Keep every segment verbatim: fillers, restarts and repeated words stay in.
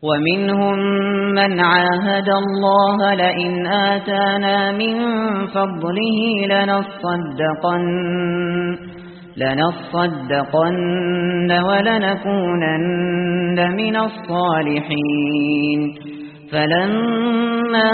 ومنهم من عاهد الله لئن آتانا من فضله لنصدقن لنصدقن ولنكونن من الصالحين فلما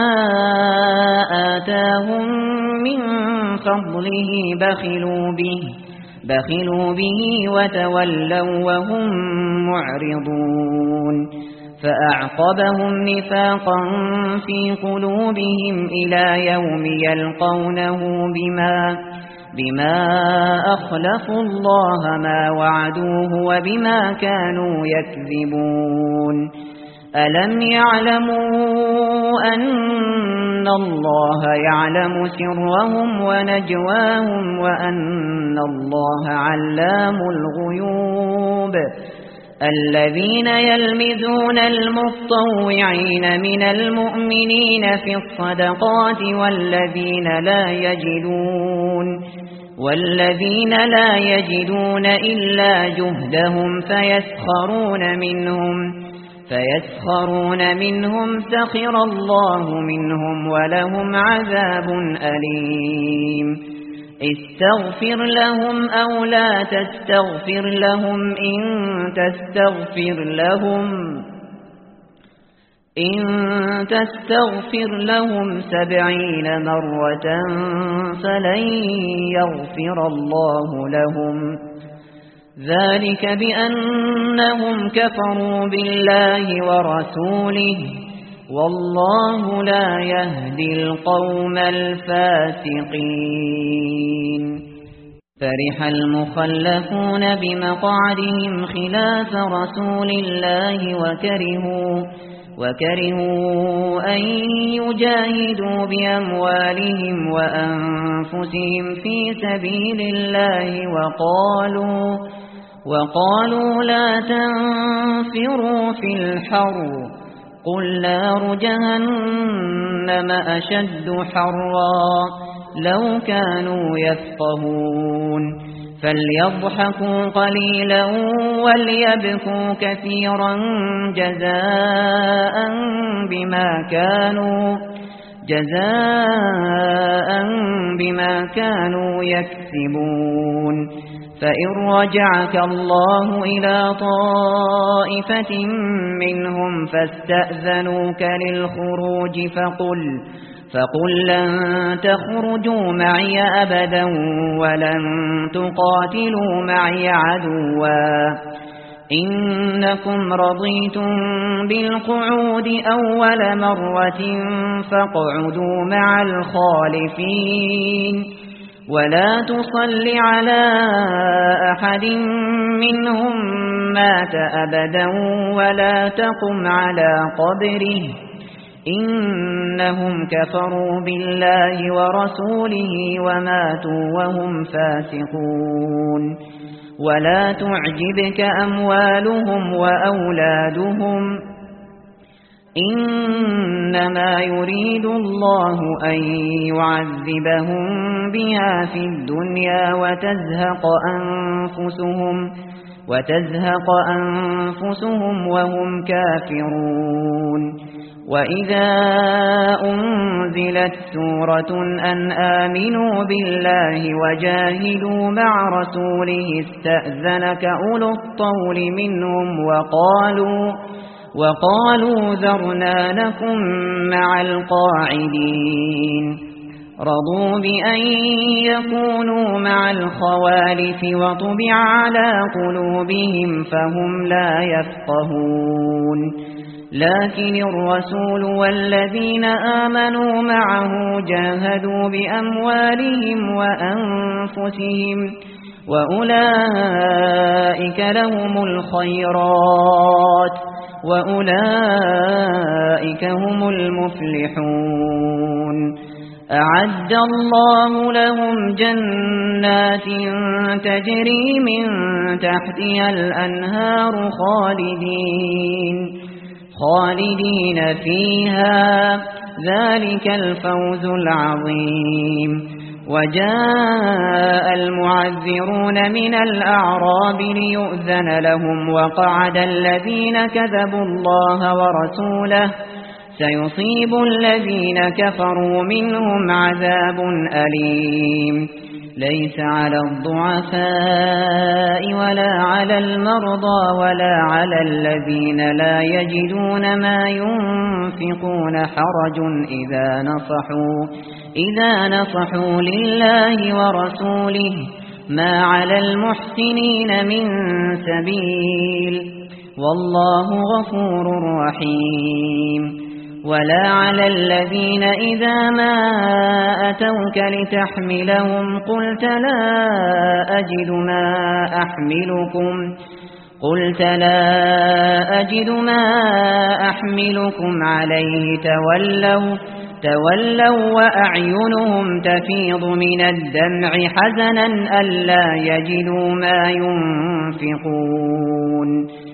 آتاهم من فضله بخلوا به بخلوا به وتولوا وهم معرضون فأعقبهم نفاقا في قلوبهم إلى يوم يلقونه بما بما أخلفوا الله ما وعدوه وبما كانوا يكذبون ألم يعلموا أن الله يعلم سرهم ونجواهم وأن الله علام الغيوب الذين يلمزون المطوعين من المؤمنين في الصدقات والذين لا يجدون والذين لا يجدون إلا جهدهم فيسخرون منهم فيسخرون منهم سخر الله منهم ولهم عذاب أليم استغفر لهم أو لا تستغفر لهم إن تستغفر لهم إن تستغفر لهم سبعين مرة فلن يغفر الله لهم ذلك بأنهم كفروا بالله ورسوله والله لا يهدي القوم الفاسقين فرح المخلفون بمقعدهم خلاف رسول الله وكرهوا وكرهوا أن يجاهدوا بأموالهم وأنفسهم في سبيل الله وقالوا وقالوا لا تنفروا في الحر قل نار جهنم أشد حرا لو كانوا يفقهون فليضحكوا قليلا وليبكوا كثيرا جزاء بما كانوا جزاء بما كانوا يكسبون فإن رجعك الله إلى طائفة منهم فاستأذنوك للخروج فقل فقل لن تخرجوا معي أبدا ولن تقاتلوا معي عدوا إنكم رضيتم بالقعود أول مرة فاقعدوا مع الخالفين ولا تصل على أحد منهم مات أبدا ولا تقم على قبره إنهم كفروا بالله ورسوله وماتوا وهم فاسقون ولا تعجبك أموالهم وأولادهم إنما يريد الله أن يعذبهم بها في الدنيا وتزهق أنفسهم وتزهق أنفسهم وهم كافرون وإذا أنزلت سورة أن آمنوا بالله وجاهدوا مع رسوله استأذنك أولو الطول منهم وقالوا وقالوا ذرنا لكم مع القاعدين رضوا بأن يكونوا مع الخوالف وطبع على قلوبهم فهم لا يفقهون لكن الرسول والذين آمنوا معه جاهدوا بأموالهم وأنفسهم وأولئك لهم الخيرات وأولئك هم المفلحون أعد الله لهم جنات تجري من تحتها الأنهار خالدين خالدين فيها ذلك الفوز العظيم وجاء المعذرون من الأعراب ليؤذن لهم وقعد الذين كذبوا الله ورسوله سيصيب الذين كفروا منهم عذاب أليم ليس على الضعفاء ولا على المرضى ولا على الذين لا يجدون ما ينفقون حرج إذا نصحوا إذا نصحوا لله ورسوله ما على المحسنين من سبيل والله غفور رحيم ولا على الذين إذا ما أتوك لتحملهم قلت لا أجد ما أحملكم قلت لا أجد ما أحملكم عليه تولوا تولوا وأعينهم تفيض من الدمع حزنا ألا يجدوا ما ينفقون